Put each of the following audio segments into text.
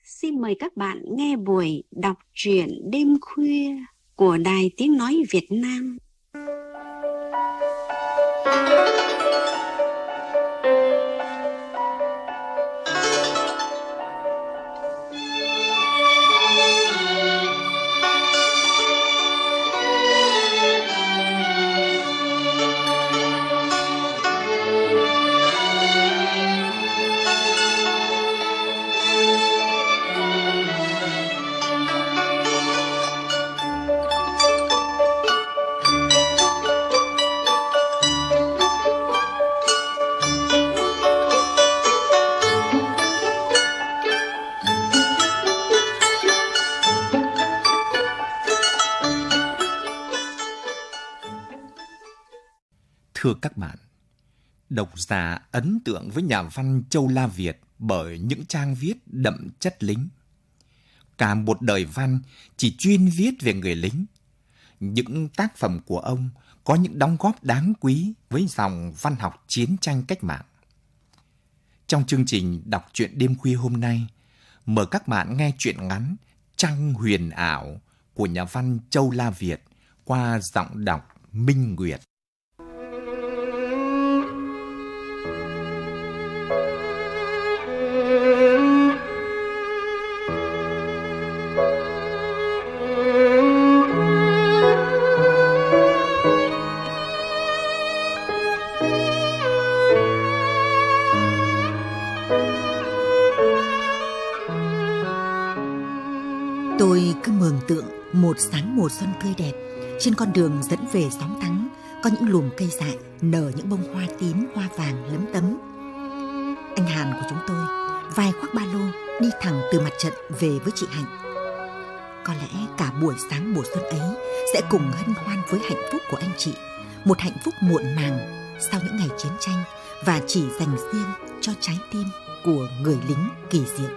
xin mời các bạn nghe buổi đọc truyện đêm khuya của Đài Tiếng Nói Việt Nam. Thưa các bạn, độc giả ấn tượng với nhà văn Châu La Việt bởi những trang viết đậm chất lính. Cả một đời văn chỉ chuyên viết về người lính. Những tác phẩm của ông có những đóng góp đáng quý với dòng văn học chiến tranh cách mạng. Trong chương trình đọc truyện đêm khuya hôm nay, mời các bạn nghe truyện ngắn Trăng huyền ảo của nhà văn Châu La Việt qua giọng đọc Minh Nguyệt. Tôi cứ mường tượng một sáng mùa xuân tươi đẹp, trên con đường dẫn về Xóm Thắng có những lùm cây dại nở những bông hoa tím, hoa vàng lấm tấm. Anh Hàn của chúng tôi vai khoác ba lô đi thẳng từ mặt trận về với chị Hạnh. Có lẽ cả buổi sáng mùa xuân ấy sẽ cùng hân hoan với hạnh phúc của anh chị, một hạnh phúc muộn màng sau những ngày chiến tranh và chỉ dành riêng cho trái tim của người lính kỳ diệu.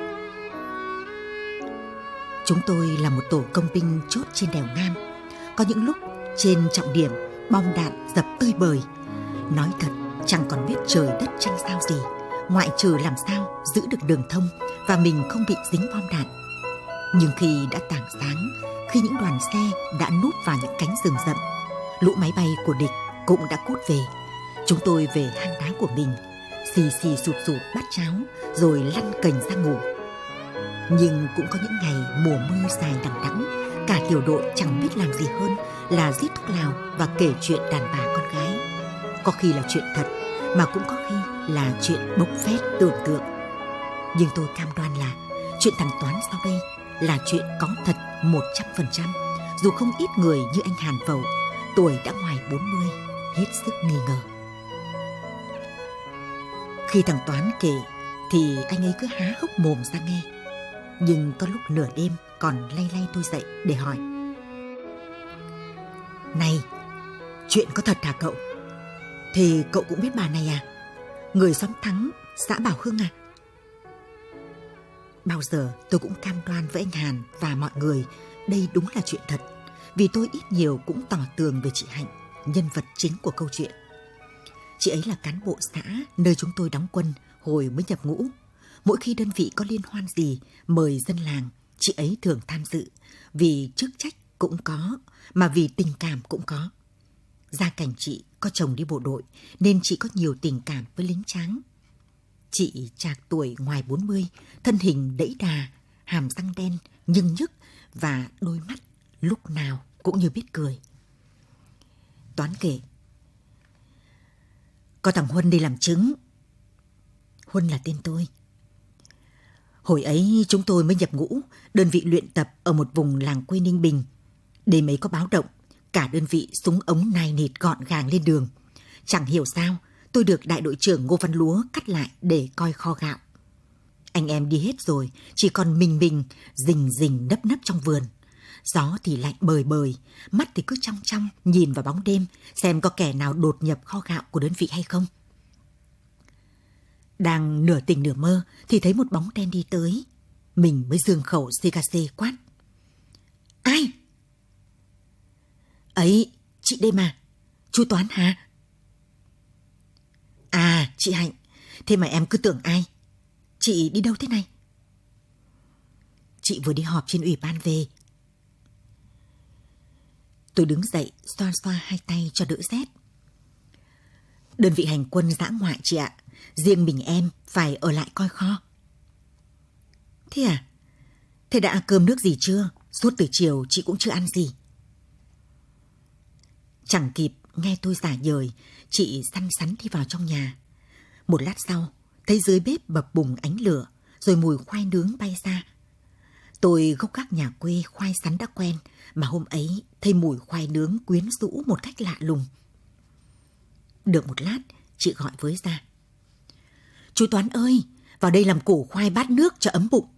Chúng tôi là một tổ công binh chốt trên đèo Ngam. Có những lúc trên trọng điểm bom đạn dập tơi bời. Nói thật, chẳng còn biết trời đất tranh sao gì, ngoại trừ làm sao giữ được đường thông và mình không bị dính bom đạn. Nhưng khi đã tảng sáng, khi những đoàn xe đã núp vào những cánh rừng rậm, lũ máy bay của địch cũng đã cút về, chúng tôi về hang đá của mình, xì xì sụt sụt bát cháo rồi lăn cành ra ngủ. Nhưng cũng có những ngày mùa mưa dài đằng đẵng, cả tiểu đội chẳng biết làm gì hơn là rít thuốc lào và kể chuyện đàn bà con gái. Có khi là chuyện thật, mà cũng có khi là chuyện bốc phét tưởng tượng. Nhưng tôi cam đoan là chuyện thằng Toán sau đây là chuyện có thật 100%, dù không ít người như anh Hàn Vầu, tuổi đã ngoài 40, hết sức nghi ngờ. Khi thằng Toán kể thì anh ấy cứ há hốc mồm ra nghe. Nhưng có lúc nửa đêm còn lay lay tôi dậy để hỏi: "Này, chuyện có thật hả cậu? Thì cậu cũng biết bà này à? Người Xóm Thắng, xã Bảo Hưng à?" Bao giờ tôi cũng cam đoan với anh Hàn và mọi người đây đúng là chuyện thật, vì tôi ít nhiều cũng tỏ tường về chị Hạnh, nhân vật chính của câu chuyện. Chị ấy là cán bộ xã nơi chúng tôi đóng quân hồi mới nhập ngũ. Mỗi khi đơn vị có liên hoan gì mời dân làng, chị ấy thường tham dự, vì chức trách cũng có, mà vì tình cảm cũng có. Gia cảnh chị có chồng đi bộ đội nên chị có nhiều tình cảm với lính tráng. Chị trạc tuổi ngoài 40, thân hình đẫy đà, hàm răng đen, nhưng nhức và đôi mắt lúc nào cũng như biết cười. Toán kể: "Có thằng Huân đi làm chứng." Huân là tên tôi. Hồi ấy chúng tôi mới nhập ngũ, đơn vị luyện tập ở một vùng làng quê Ninh Bình. Đêm ấy có báo động, cả đơn vị súng ống nai nịt gọn gàng lên đường. Chẳng hiểu sao, tôi được đại đội trưởng Ngô Văn Lúa cắt lại để coi kho gạo. Anh em đi hết rồi, chỉ còn mình rình rình nấp nấp trong vườn. Gió thì lạnh bời bời, mắt thì cứ trong trong nhìn vào bóng đêm xem có kẻ nào đột nhập kho gạo của đơn vị hay không. Đang nửa tỉnh nửa mơ thì thấy một bóng đen đi tới. Mình mới giương khẩu CKC quát: "Ai?" "Ấy, chị đây mà. Chú Toán hả?" "À, chị Hạnh. Thế mà em cứ tưởng ai? Chị đi đâu thế này?" chị vừa đi họp trên ủy ban về. Tôi đứng dậy, xoa xoa hai tay cho đỡ rét. Đơn vị hành quân dã ngoại chị ạ. Riêng mình em phải ở lại coi kho. Thế à? Thế đã cơm nước gì chưa? Suốt từ chiều chị cũng chưa ăn gì. Chẳng kịp nghe tôi giả dời, chị săn sắn đi vào trong nhà. Một lát sau, thấy dưới bếp bập bùng ánh lửa, rồi mùi khoai nướng bay ra. Tôi gốc gác nhà quê khoai sắn đã quen, mà hôm ấy thấy mùi khoai nướng quyến rũ một cách lạ lùng. Được một lát, chị gọi với ra. Chú Toán ơi, vào đây làm củ khoai bát nước cho ấm bụng.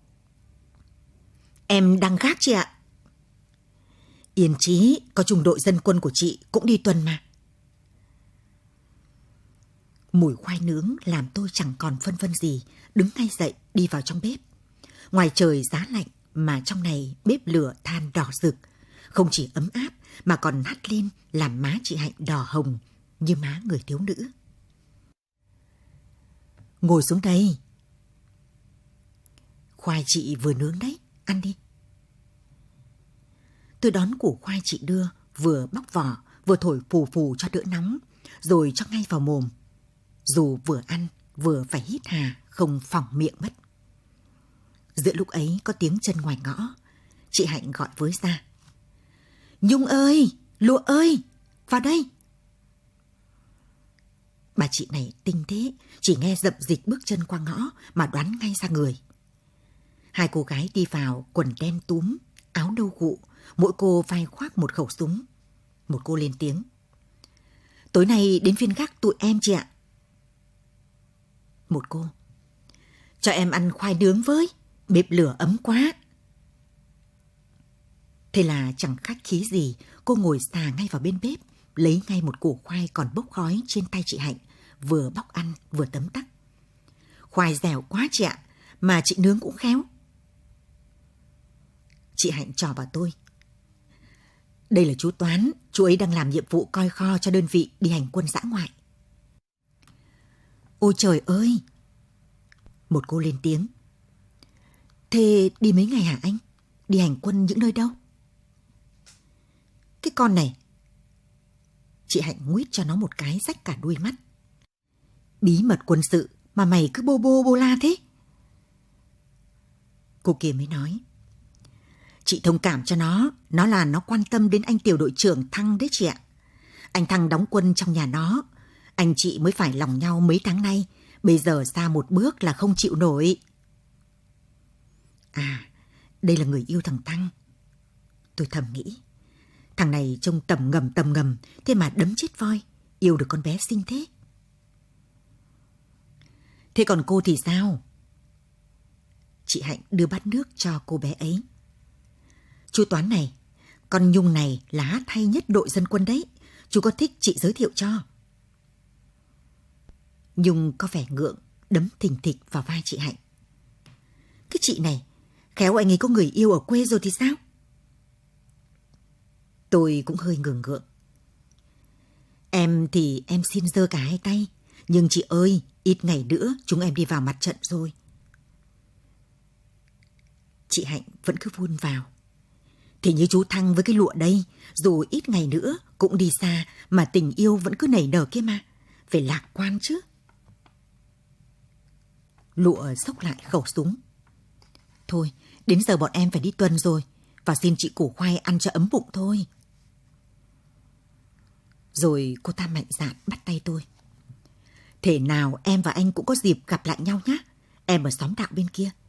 Em đang gác chị ạ. Yên chí, có trung đội dân quân của chị cũng đi tuần mà. Mùi khoai nướng làm tôi chẳng còn phân vân gì, đứng ngay dậy đi vào trong bếp. Ngoài trời giá lạnh mà trong này bếp lửa than đỏ rực, không chỉ ấm áp mà còn hắt lên làm má chị Hạnh đỏ hồng như má người thiếu nữ. Ngồi xuống đây. Khoai chị vừa nướng đấy, ăn đi. Tôi đón củ khoai chị đưa, vừa bóc vỏ, vừa thổi phù phù cho đỡ nóng, rồi cho ngay vào mồm. Dù vừa ăn, vừa phải hít hà, không phỏng miệng mất. Giữa lúc ấy có tiếng chân ngoài ngõ, chị Hạnh gọi với ra. Nhung ơi, Lụa ơi, vào đây. Bà chị này tinh thế, chỉ nghe dậm dịch bước chân qua ngõ mà đoán ngay ra người. Hai cô gái đi vào quần đen túm, áo nâu gụ, mỗi cô vai khoác một khẩu súng. Một cô lên tiếng. Tối nay đến phiên gác tụi em chị ạ. Một cô. Cho em ăn khoai nướng với, bếp lửa ấm quá. Thế là chẳng khách khí gì, cô ngồi xà ngay vào bên bếp, lấy ngay một củ khoai còn bốc khói trên tay chị Hạnh, vừa bóc ăn vừa tấm tắc. Khoai dẻo quá chị ạ, mà chị nướng cũng khéo. Chị Hạnh trò vào tôi. Đây là chú Toán, chú ấy đang làm nhiệm vụ coi kho cho đơn vị đi hành quân dã ngoại. Ôi trời ơi! Một cô lên tiếng. Thế đi mấy ngày hả anh? Đi hành quân những nơi đâu? Cái con này. Chị Hạnh nguýt cho nó một cái rách cả đuôi mắt. Bí mật quân sự mà mày cứ bô la thế. Cô kia mới nói. Chị thông cảm cho nó là nó quan tâm đến anh tiểu đội trưởng Thăng đấy chị ạ. Anh Thăng đóng quân trong nhà nó, anh chị mới phải lòng nhau mấy tháng nay, bây giờ xa một bước là không chịu nổi. À, đây là người yêu thằng Thăng. Tôi thầm nghĩ, thằng này trông tầm ngầm, thế mà đấm chết voi, yêu được con bé xinh thế. Thế còn cô thì sao? Chị Hạnh đưa bát nước cho cô bé ấy. Chú Toán này, con Nhung này là hát hay nhất đội dân quân đấy. Chú có thích chị giới thiệu cho? Nhung có vẻ ngượng, đấm thình thịch vào vai chị Hạnh. Cái chị này, khéo anh ấy có người yêu ở quê rồi thì sao? Tôi cũng hơi ngượng. Em thì em xin giơ cả hai tay. Nhưng chị ơi, ít ngày nữa chúng em đi vào mặt trận rồi. Chị Hạnh vẫn cứ vun vào. Thì như chú Thăng với cái Lụa đây, dù ít ngày nữa cũng đi xa mà tình yêu vẫn cứ nảy nở kia mà. Phải lạc quan chứ. Lụa xốc lại khẩu súng. Thôi, đến giờ bọn em phải đi tuần rồi. Và xin chị củ khoai ăn cho ấm bụng thôi. Rồi cô ta mạnh dạn bắt tay tôi. Thể nào em và anh cũng có dịp gặp lại nhau nhé. Em ở xóm đạo bên kia.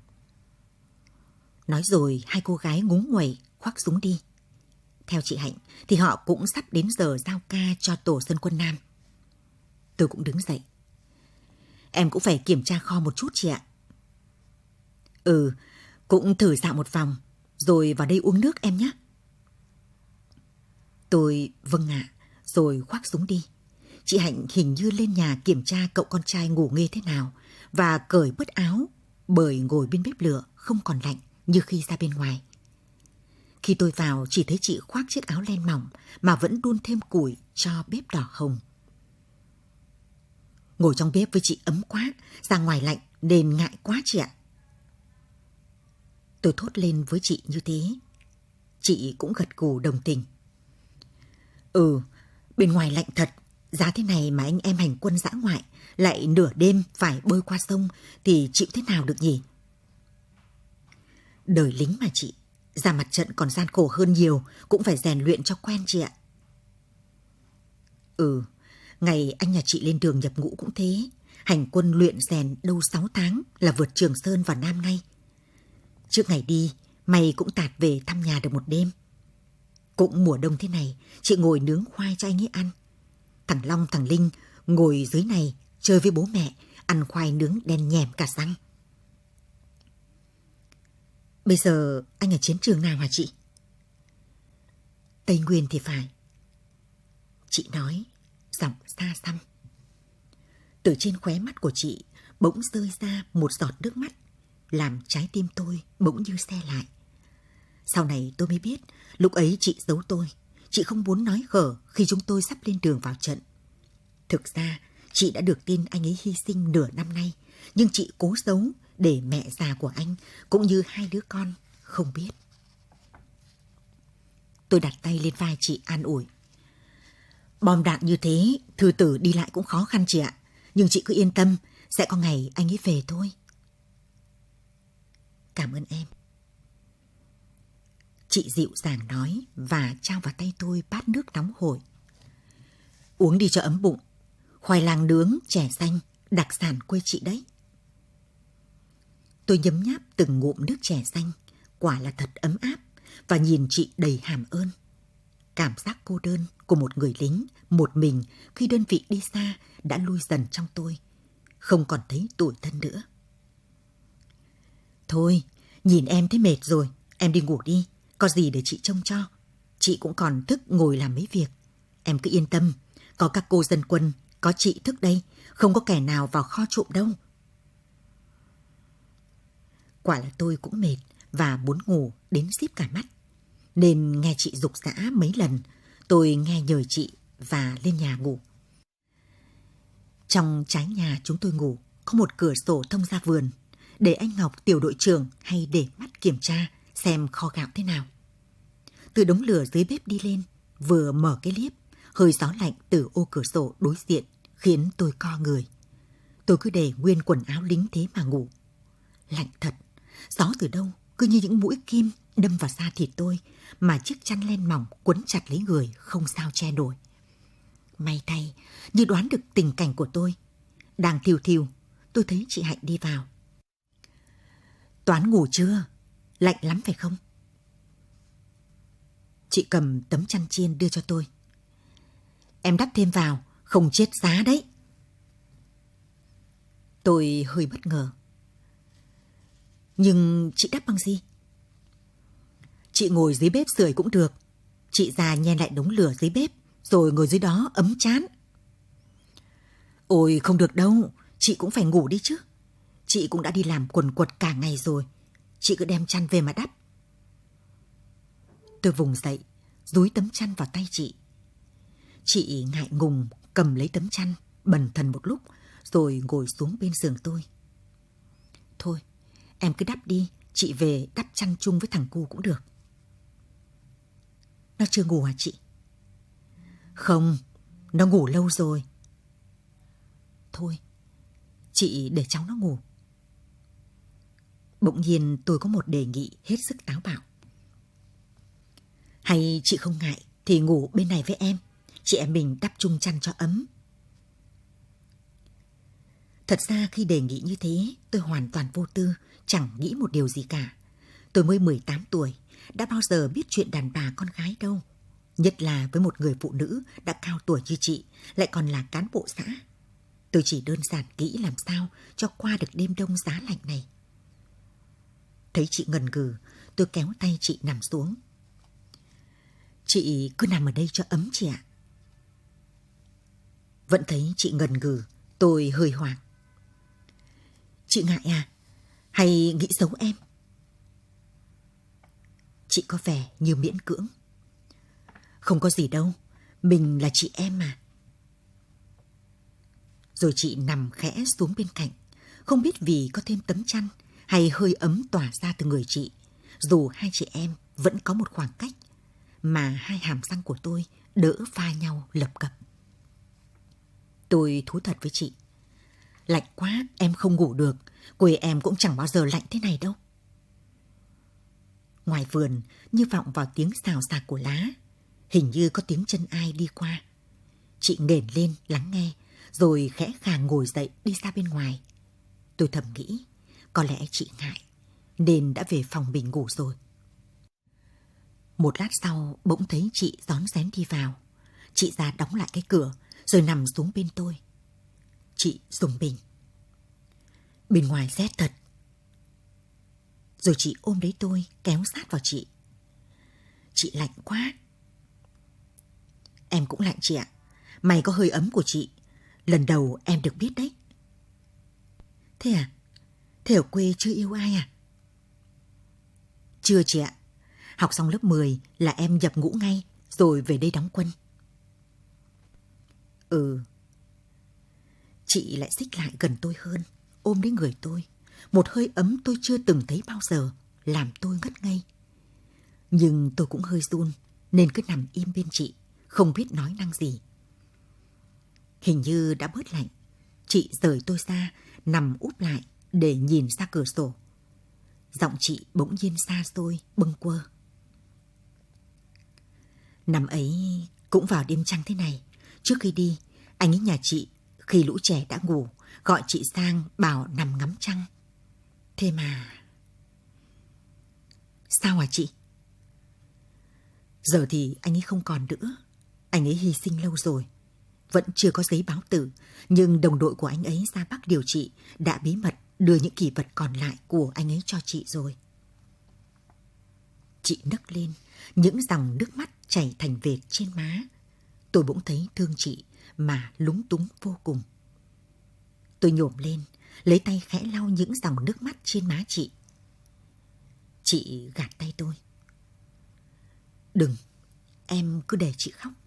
Nói rồi hai cô gái ngúng nguẩy khoác súng đi. Theo chị Hạnh thì họ cũng sắp đến giờ giao ca cho tổ dân quân Nam. Tôi cũng đứng dậy. Em cũng phải kiểm tra kho một chút chị ạ. Ừ, cũng thử dạo một vòng, rồi vào đây uống nước em nhé. Tôi vâng ạ, rồi khoác súng đi. Chị Hạnh hình như lên nhà kiểm tra cậu con trai ngủ nghê thế nào và cởi bớt áo, bởi ngồi bên bếp lửa không còn lạnh như khi ra bên ngoài. Khi tôi vào chỉ thấy chị khoác chiếc áo len mỏng mà vẫn đun thêm củi cho bếp đỏ hồng. Ngồi trong bếp với chị ấm quá, ra ngoài lạnh nên ngại quá chị ạ. Tôi thốt lên với chị như thế. Chị cũng gật gù đồng tình. Bên ngoài lạnh thật, giá thế này mà anh em hành quân dã ngoại lại nửa đêm phải bơi qua sông thì chịu thế nào được nhỉ? Đời lính mà chị, ra mặt trận còn gian khổ hơn nhiều, cũng phải rèn luyện cho quen chị ạ. Ngày anh nhà chị lên đường nhập ngũ cũng thế, hành quân luyện rèn đâu 6 tháng là vượt Trường Sơn vào Nam ngay. Trước ngày đi, mày cũng tạt về thăm nhà được một đêm. Cũng mùa đông thế này, chị ngồi nướng khoai cho anh ấy ăn. Thằng Long, thằng Linh ngồi dưới này chơi với bố mẹ, ăn khoai nướng đen nhèm cả răng. Bây giờ anh ở chiến trường nào hả chị? Tây Nguyên thì phải. Chị nói, giọng xa xăm. Từ trên khóe mắt của chị bỗng rơi ra một giọt nước mắt, làm trái tim tôi bỗng như se lại. Sau này tôi mới biết, lúc ấy chị giấu tôi. Chị không muốn nói gở khi chúng tôi sắp lên đường vào trận. Thực ra, chị đã được tin anh ấy hy sinh nửa năm nay, nhưng chị cố giấu để mẹ già của anh cũng như 2 đứa con không biết. Tôi đặt tay lên vai chị an ủi. Bom đạn như thế, thư tử đi lại cũng khó khăn chị ạ. Nhưng chị cứ yên tâm, sẽ có ngày anh ấy về thôi. Cảm ơn em. Chị dịu dàng nói và trao vào tay tôi bát nước nóng hổi. Uống đi cho ấm bụng. Khoai lang nướng, chè xanh, đặc sản quê chị đấy. Tôi nhấm nháp từng ngụm nước chè xanh, quả là thật ấm áp, và nhìn chị đầy hàm ơn. Cảm giác cô đơn của một người lính, một mình khi đơn vị đi xa đã lui dần trong tôi, không còn thấy tủi thân nữa. Thôi, nhìn em thấy mệt rồi, em đi ngủ đi, có gì để chị trông cho. Chị cũng còn thức ngồi làm mấy việc. Em cứ yên tâm, có các cô dân quân, có chị thức đây, không có kẻ nào vào kho trộm đâu. Quả là tôi cũng mệt và muốn ngủ đến díp cả mắt. Nên nghe chị giục giã mấy lần, tôi nghe nhời chị và lên nhà ngủ. Trong trái nhà chúng tôi ngủ có một cửa sổ thông ra vườn, để anh Ngọc tiểu đội trưởng hay để mắt kiểm tra xem kho gạo thế nào. Từ đống lửa dưới bếp đi lên, vừa mở cái liếp, hơi gió lạnh từ ô cửa sổ đối diện khiến tôi co người. Tôi cứ để nguyên quần áo lính thế mà ngủ. Lạnh thật, gió từ đâu cứ như những mũi kim đâm vào da thịt tôi, mà chiếc chăn len mỏng quấn chặt lấy người không sao che nổi. May thay, như đoán được tình cảnh của tôi, đang thiêu thiêu, tôi thấy chị Hạnh đi vào. Toán ngủ chưa? Lạnh lắm phải không? Chị cầm tấm chăn chiên đưa cho tôi. Em đắp thêm vào, không chết giá đấy. Tôi hơi bất ngờ. Nhưng chị đắp bằng gì? Chị ngồi dưới bếp sưởi cũng được. Chị ra nhen lại đống lửa dưới bếp, rồi ngồi dưới đó ấm chán. Ôi không được đâu, chị cũng phải ngủ đi chứ. Chị cũng đã đi làm quần quật cả ngày rồi. Chị cứ đem chăn về mà đắp. Tôi vùng dậy, dúi tấm chăn vào tay chị. Chị ngại ngùng cầm lấy tấm chăn, bần thần một lúc, rồi ngồi xuống bên giường tôi. Thôi, em cứ đắp đi, chị về đắp chăn chung với thằng cu cũng được. Nó chưa ngủ hả chị? Không, nó ngủ lâu rồi. Thôi, chị để cháu nó ngủ. Bỗng nhiên tôi có một đề nghị hết sức táo bạo. Hay chị không ngại thì ngủ bên này với em, chị em mình đắp chung chăn cho ấm. Thật ra khi đề nghị như thế, tôi hoàn toàn vô tư, chẳng nghĩ một điều gì cả. Tôi mới 18 tuổi, đã bao giờ biết chuyện đàn bà con gái đâu. Nhất là với một người phụ nữ đã cao tuổi như chị, lại còn là cán bộ xã. Tôi chỉ đơn giản nghĩ làm sao cho qua được đêm đông giá lạnh này. Thấy chị ngần ngừ, tôi kéo tay chị nằm xuống. Chị cứ nằm ở đây cho ấm chị ạ. Vẫn thấy chị ngần ngừ, tôi hơi hoảng. Chị ngại à? Hay nghĩ xấu em? Chị có vẻ như miễn cưỡng. Không có gì đâu, mình là chị em mà. Rồi chị nằm khẽ xuống bên cạnh, không biết vì có thêm tấm chăn hay hơi ấm tỏa ra từ người chị, dù hai chị em vẫn có một khoảng cách, mà hai hàm răng của tôi đỡ va nhau lập cập. Tôi thú thật với chị, lạnh quá em không ngủ được, quê em cũng chẳng bao giờ lạnh thế này đâu. Ngoài vườn như vọng vào tiếng xào xạc của lá, hình như có tiếng chân ai đi qua. Chị nghển lên lắng nghe, rồi khẽ khàng ngồi dậy đi ra bên ngoài. Tôi thầm nghĩ, có lẽ chị ngại, nên đã về phòng mình ngủ rồi. Một lát sau bỗng thấy chị rón rén đi vào. Chị ra đóng lại cái cửa, rồi nằm xuống bên tôi. Chị rùng mình. Bên ngoài rét thật. Rồi chị ôm lấy tôi, kéo sát vào chị. Chị lạnh quá. Em cũng lạnh chị ạ. May có hơi ấm của chị. Lần đầu em được biết đấy. Thế à? Thế ở quê chưa yêu ai à? Chưa chị ạ. Học xong lớp 10 là em nhập ngũ ngay, rồi về đây đóng quân. Chị lại xích lại gần tôi hơn, ôm lấy người tôi. Một hơi ấm tôi chưa từng thấy bao giờ, làm tôi ngất ngây. Nhưng tôi cũng hơi run, nên cứ nằm im bên chị, không biết nói năng gì. Hình như đã bớt lạnh, chị rời tôi ra, nằm úp lại để nhìn ra cửa sổ. Giọng chị bỗng nhiên xa xôi, bâng quơ. Năm ấy cũng vào đêm trăng thế này. Trước khi đi, anh ấy nhà chị, khi lũ trẻ đã ngủ, gọi chị sang bảo nằm ngắm trăng. Thế mà... Sao hả chị? Giờ thì anh ấy không còn nữa. Anh ấy hy sinh lâu rồi. Vẫn chưa có giấy báo tử, nhưng đồng đội của anh ấy ra Bắc điều trị đã bí mật đưa những kỷ vật còn lại của anh ấy cho chị rồi. Chị nấc lên, những dòng nước mắt chảy thành vệt trên má. Tôi bỗng thấy thương chị mà lúng túng vô cùng. Tôi nhổm lên, lấy tay khẽ lau những dòng nước mắt trên má chị. Chị gạt tay tôi. Đừng, em cứ để chị khóc.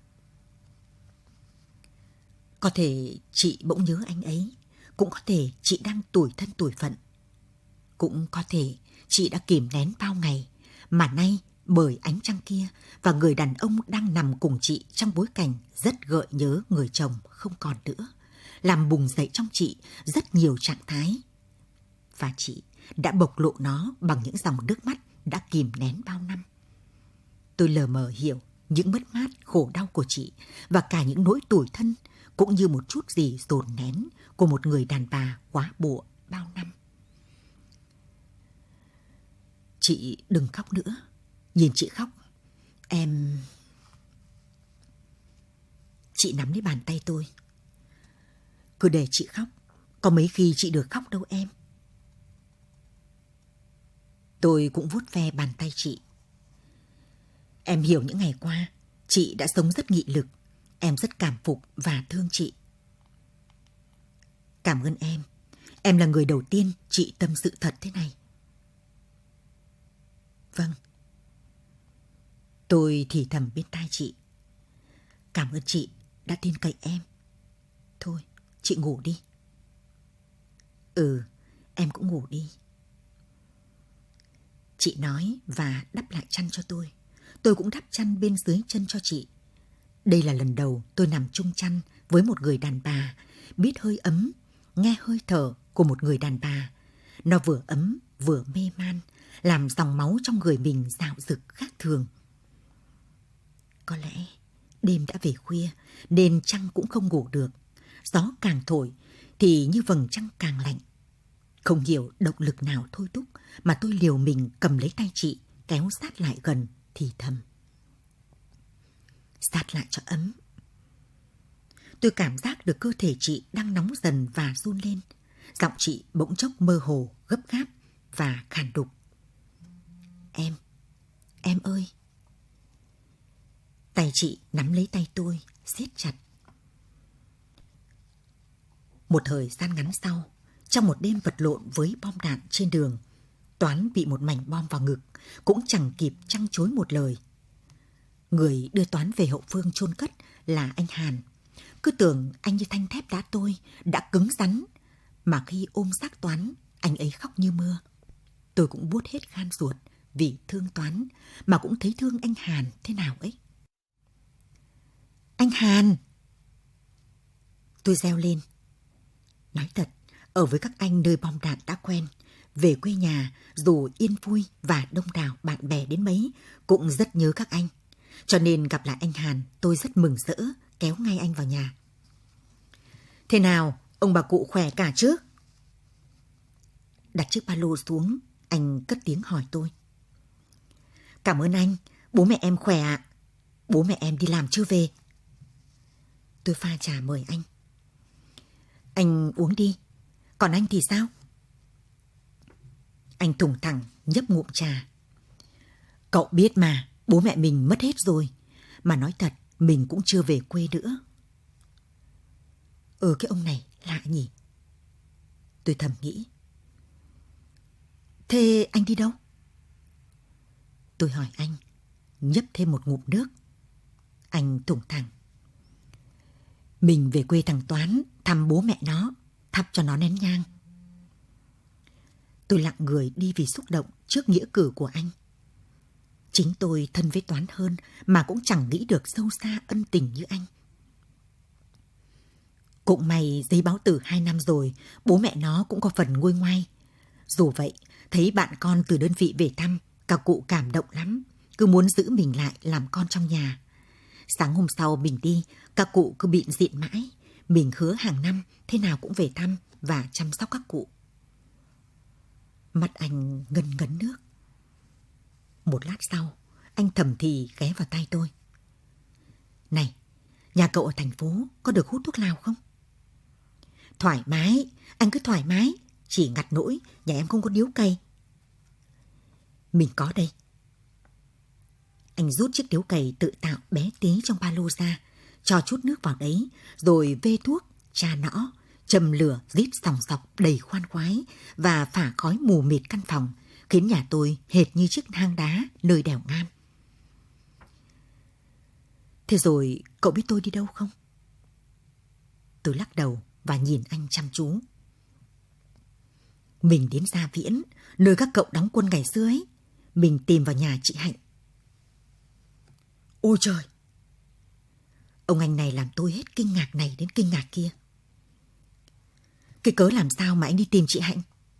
Có thể chị bỗng nhớ anh ấy, cũng có thể chị đang tủi thân tủi phận. Cũng có thể chị đã kìm nén bao ngày, mà nay bởi ánh trăng kia và người đàn ông đang nằm cùng chị trong bối cảnh rất gợi nhớ người chồng không còn nữa, làm bùng dậy trong chị rất nhiều trạng thái. Và chị đã bộc lộ nó bằng những dòng nước mắt đã kìm nén bao năm. Tôi lờ mờ hiểu những mất mát, khổ đau của chị và cả những nỗi tủi thân, cũng như một chút gì dồn nén của một người đàn bà quá bụa bao năm. Chị đừng khóc nữa. Nhìn chị khóc, em... Chị nắm lấy bàn tay tôi. Cứ để chị khóc, có mấy khi chị được khóc đâu em. Tôi cũng vuốt ve bàn tay chị. Em hiểu những ngày qua, chị đã sống rất nghị lực. Em rất cảm phục và thương chị. Cảm ơn em. Em là người đầu tiên chị tâm sự thật thế này. Vâng. Tôi thì thầm bên tai chị. Cảm ơn chị đã tin cậy em. Thôi, chị ngủ đi. Em cũng ngủ đi. Chị nói và đắp lại chăn cho tôi. Tôi cũng đắp chăn bên dưới chân cho chị. Đây là lần đầu tôi nằm chung chăn với một người đàn bà, biết hơi ấm, nghe hơi thở của một người đàn bà. Nó vừa ấm vừa mê man, làm dòng máu trong người mình dạo dực khác thường. Có lẽ đêm đã về khuya nên trăng cũng không ngủ được. Gió càng thổi thì như vầng trăng càng lạnh. Không hiểu động lực nào thôi thúc mà tôi liều mình cầm lấy tay chị, kéo sát lại gần thì thầm. Sát lại cho ấm. Tôi cảm giác được cơ thể chị đang nóng dần và run lên. Giọng chị bỗng chốc mơ hồ, gấp gáp và khàn đục. Em ơi. Tay chị nắm lấy tay tôi, siết chặt. Một thời gian ngắn sau, trong một đêm vật lộn với bom đạn trên đường, Toán bị một mảnh bom vào ngực, cũng chẳng kịp trăng chối một lời. Người đưa Toán về hậu phương chôn cất là anh Hàn. Cứ tưởng anh như thanh thép đá tôi, đã cứng rắn, mà khi ôm xác Toán, anh ấy khóc như mưa. Tôi cũng buốt hết gan ruột vì thương Toán mà cũng thấy thương anh Hàn thế nào ấy. Anh Hàn! Tôi reo lên. Nói thật, ở với các anh nơi bom đạn đã quen, về quê nhà dù yên vui và đông đảo bạn bè đến mấy cũng rất nhớ các anh. Cho nên gặp lại anh Hàn tôi rất mừng rỡ, kéo ngay anh vào nhà. Thế nào, ông bà cụ khỏe cả chứ? Đặt chiếc ba lô xuống, anh cất tiếng hỏi tôi. Cảm ơn anh, bố mẹ em khỏe ạ. Bố mẹ em đi làm chưa về. Tôi pha trà mời anh. Anh uống đi, còn anh thì sao? Anh thủng thẳng nhấp ngụm trà. Cậu biết mà, bố mẹ mình mất hết rồi. Mà nói thật, mình cũng chưa về quê nữa. Cái ông này lạ nhỉ? Tôi thầm nghĩ. Thế anh đi đâu? Tôi hỏi anh, nhấp thêm một ngụm nước. Anh thủng thẳng. Mình về quê thằng Toán thăm bố mẹ nó, thắp cho nó nén nhang. Tôi lặng người đi vì xúc động trước nghĩa cử của anh. Chính tôi thân với Toán hơn mà cũng chẳng nghĩ được sâu xa ân tình như anh. Cũng may giấy báo tử 2 năm rồi, bố mẹ nó cũng có phần nguôi ngoai. Dù vậy, thấy bạn con từ đơn vị về thăm, các cụ cảm động lắm, cứ muốn giữ mình lại làm con trong nhà. Sáng hôm sau mình đi, các cụ cứ bịn diện mãi. Mình hứa hàng năm thế nào cũng về thăm và chăm sóc các cụ. Mắt anh ngấn ngấn nước. Một lát sau, anh thầm thì ghé vào tai tôi. Này, nhà cậu ở thành phố có được hút thuốc lào không? Thoải mái, anh cứ thoải mái. Chỉ ngặt nỗi nhà em không có điếu cày. Mình có đây. Anh rút chiếc điếu cày tự tạo bé tí trong ba lô ra, cho chút nước vào đấy, rồi vê thuốc, tra nõ, châm lửa rít sòng sọc đầy khoan khoái và phả khói mù mịt căn phòng, khiến nhà tôi hệt như chiếc hang đá nơi đèo Ngam. Thế rồi cậu biết tôi đi đâu không? Tôi lắc đầu và nhìn anh chăm chú. Mình đến Gia Viễn, nơi các cậu đóng quân ngày xưa ấy. Mình tìm vào nhà chị Hạnh. Ôi trời! Ông anh này làm tôi hết kinh ngạc này đến kinh ngạc kia. Cái cớ làm sao mà anh đi tìm chị Hạnh?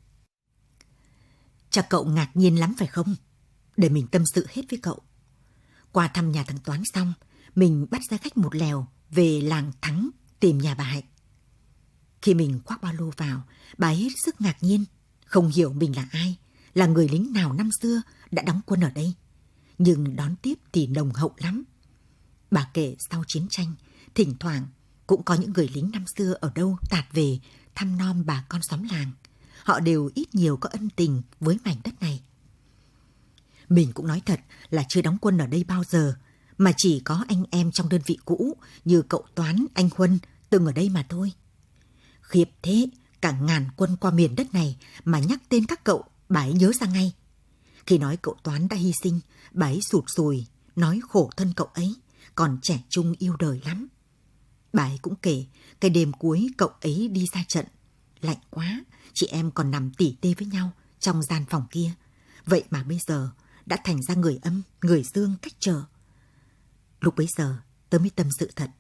Chắc cậu ngạc nhiên lắm phải không? Để mình tâm sự hết với cậu. Qua thăm nhà thằng Toán xong, mình bắt xe khách một lèo về làng Thắng tìm nhà bà Hạnh. Khi mình khoác ba lô vào, bà hết sức ngạc nhiên, không hiểu mình là ai, là người lính nào năm xưa đã đóng quân ở đây. Nhưng đón tiếp thì nồng hậu lắm. Bà kể sau chiến tranh, thỉnh thoảng cũng có những người lính năm xưa ở đâu tạt về thăm nom bà con xóm làng. Họ đều ít nhiều có ân tình với mảnh đất này. Mình cũng nói thật là chưa đóng quân ở đây bao giờ, mà chỉ có anh em trong đơn vị cũ như cậu Toán, anh Huân từng ở đây mà thôi. Khiếp thế, cả ngàn quân qua miền đất này mà nhắc tên các cậu, bà ấy nhớ ra ngay. Khi nói cậu Toán đã hy sinh, bà ấy sụt sùi, nói khổ thân cậu ấy, còn trẻ trung yêu đời lắm. Bà ấy cũng kể, cái đêm cuối cậu ấy đi ra trận, lạnh quá, chị em còn nằm tỉ tê với nhau trong gian phòng kia. Vậy mà bây giờ đã thành ra người âm, người dương cách trở. Lúc bấy giờ tớ mới tâm sự thật.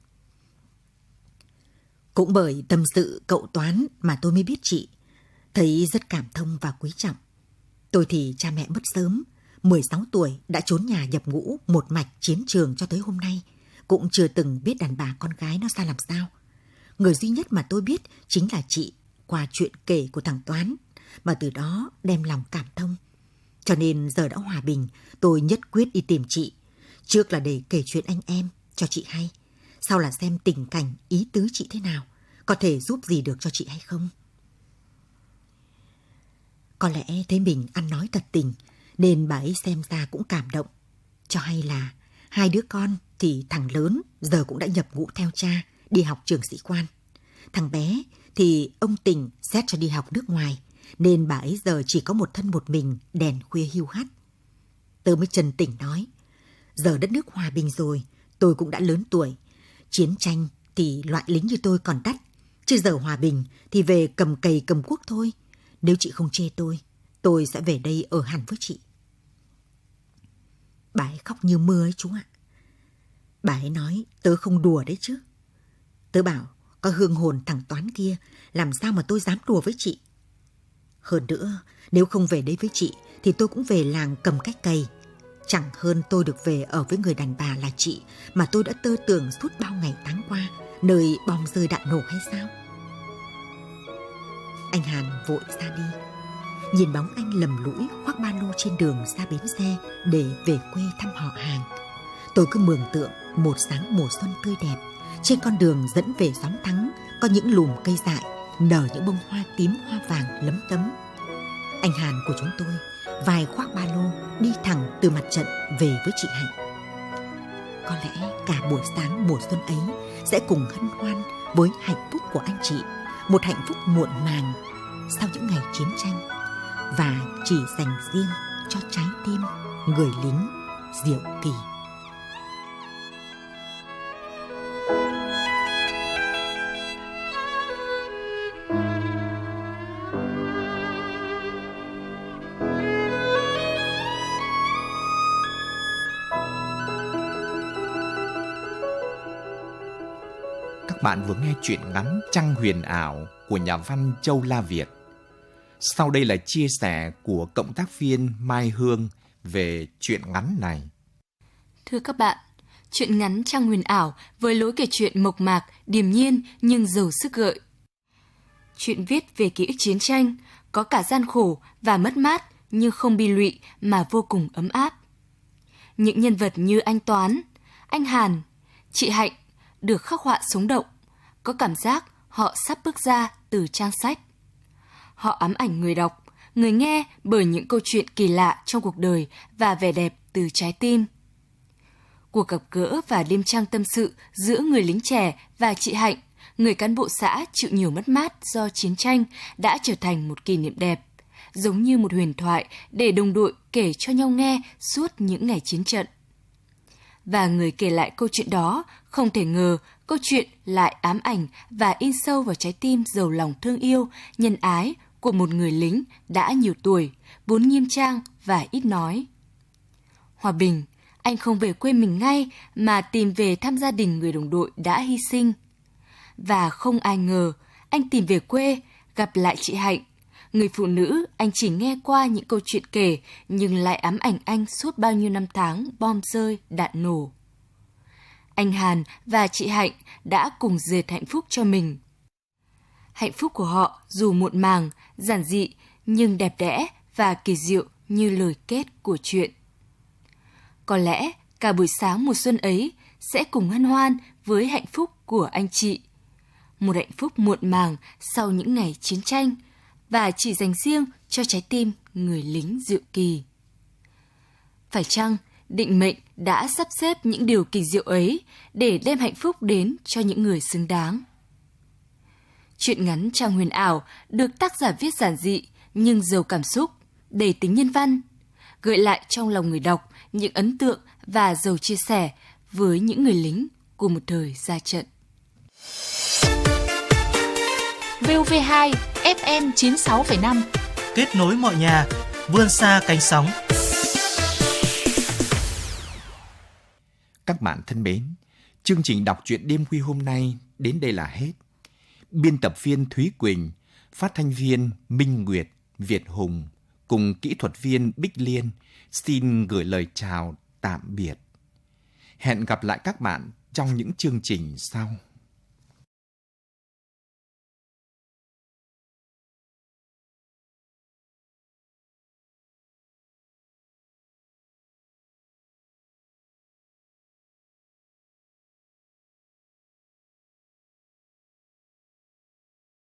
Cũng bởi tâm sự cậu Toán mà tôi mới biết chị, thấy rất cảm thông và quý trọng. Tôi thì cha mẹ mất sớm, 16 tuổi đã trốn nhà nhập ngũ một mạch chiến trường cho tới hôm nay, cũng chưa từng biết đàn bà con gái nó ra làm sao. Người duy nhất mà tôi biết chính là chị, qua chuyện kể của thằng Toán, mà từ đó đem lòng cảm thông. Cho nên giờ đã hòa bình, tôi nhất quyết đi tìm chị. Trước là để kể chuyện anh em cho chị hay, sau là xem tình cảnh ý tứ chị thế nào, có thể giúp gì được cho chị hay không. Có lẽ thấy mình ăn nói thật tình, nên bà ấy xem ra cũng cảm động. Cho hay là hai đứa con thì thằng lớn giờ cũng đã nhập ngũ theo cha, đi học trường sĩ quan. Thằng bé thì ông Tình xét cho đi học nước ngoài, nên bà ấy giờ chỉ có một thân một mình, đèn khuya hiu hắt. Tớ mới trần tỉnh nói, giờ đất nước hòa bình rồi, tôi cũng đã lớn tuổi. Chiến tranh thì loại lính như tôi còn đắt, chứ giờ hòa bình thì về cầm cày cầm cuốc thôi. Nếu chị không chê tôi sẽ về đây ở hẳn với chị. Bà ấy khóc như mưa ấy chú ạ. Bà ấy nói tớ không đùa đấy chứ. Tớ bảo có hương hồn thằng Toán kia, làm sao mà tôi dám đùa với chị. Hơn nữa, nếu không về đây với chị thì tôi cũng về làng cầm cách cày. Chẳng hơn tôi được về ở với người đàn bà là chị mà tôi đã tơ tưởng suốt bao ngày tháng qua, nơi bom rơi đạn nổ hay sao? Anh Hàn vội ra đi. Nhìn bóng anh lầm lũi khoác ba lô trên đường ra bến xe để về quê thăm họ hàng. Tôi cứ mường tượng một sáng mùa xuân tươi đẹp, trên con đường dẫn về Xóm Thắng có những lùm cây dại nở những bông hoa tím hoa vàng lấm tấm. Anh Hàn của chúng tôi vài khoác ba lô đi thẳng từ mặt trận về với chị Hạnh. Có lẽ cả buổi sáng mùa xuân ấy sẽ cùng hân hoan với hạnh phúc của anh chị, một hạnh phúc muộn màng sau những ngày chiến tranh, và chỉ dành riêng cho trái tim người lính Diệu Kỳ. Các bạn vừa nghe truyện ngắn Trăng Huyền Ảo của nhà văn Châu La Việt. Sau đây là chia sẻ của cộng tác viên Mai Hương về truyện ngắn này. Thưa các bạn, truyện ngắn Trăng Huyền Ảo với lối kể chuyện mộc mạc, điềm nhiên nhưng giàu sức gợi. Chuyện viết về ký ức chiến tranh, có cả gian khổ và mất mát nhưng không bi lụy mà vô cùng ấm áp. Những nhân vật như anh Toán, anh Hàn, chị Hạnh được khắc họa sống động, có cảm giác họ sắp bước ra từ trang sách. Họ ám ảnh người đọc, người nghe bởi những câu chuyện kỳ lạ trong cuộc đời và vẻ đẹp từ trái tim. Cuộc gặp gỡ và đêm trăng tâm sự giữa người lính trẻ và chị Hạnh, người cán bộ xã chịu nhiều mất mát do chiến tranh, đã trở thành một kỷ niệm đẹp, giống như một huyền thoại để đồng đội kể cho nhau nghe suốt những ngày chiến trận. Và người kể lại câu chuyện đó không thể ngờ câu chuyện lại ám ảnh và in sâu vào trái tim giàu lòng thương yêu, nhân ái của một người lính đã nhiều tuổi, vốn nghiêm trang và ít nói. Hòa bình, anh không về quê mình ngay mà tìm về thăm gia đình người đồng đội đã hy sinh. Và không ai ngờ, anh tìm về quê, gặp lại chị Hạnh, người phụ nữ anh chỉ nghe qua những câu chuyện kể nhưng lại ám ảnh anh suốt bao nhiêu năm tháng bom rơi, đạn nổ. Anh Hàn và chị Hạnh đã cùng dệt hạnh phúc cho mình. Hạnh phúc của họ dù muộn màng, giản dị nhưng đẹp đẽ và kỳ diệu như lời kết của chuyện. Có lẽ cả buổi sáng mùa xuân ấy sẽ cùng hân hoan với hạnh phúc của anh chị. Một hạnh phúc muộn màng sau những ngày chiến tranh và chỉ dành riêng cho trái tim người lính Diệu Kỳ. Phải chăng định mệnh đã sắp xếp những điều kỳ diệu ấy để đem hạnh phúc đến cho những người xứng đáng? Truyện ngắn Trăng Huyền Ảo được tác giả viết giản dị nhưng giàu cảm xúc, đầy tính nhân văn, gợi lại trong lòng người đọc những ấn tượng và giàu chia sẻ với những người lính của một thời ra trận. VOV2 FM 96,5 kết nối mọi nhà, vươn xa cánh sóng. Các bạn thân mến, chương trình đọc truyện đêm khuya hôm nay đến đây là hết. Biên tập viên Thúy Quỳnh, phát thanh viên Minh Nguyệt, Việt Hùng cùng kỹ thuật viên Bích Liên xin gửi lời chào tạm biệt. Hẹn gặp lại các bạn trong những chương trình sau.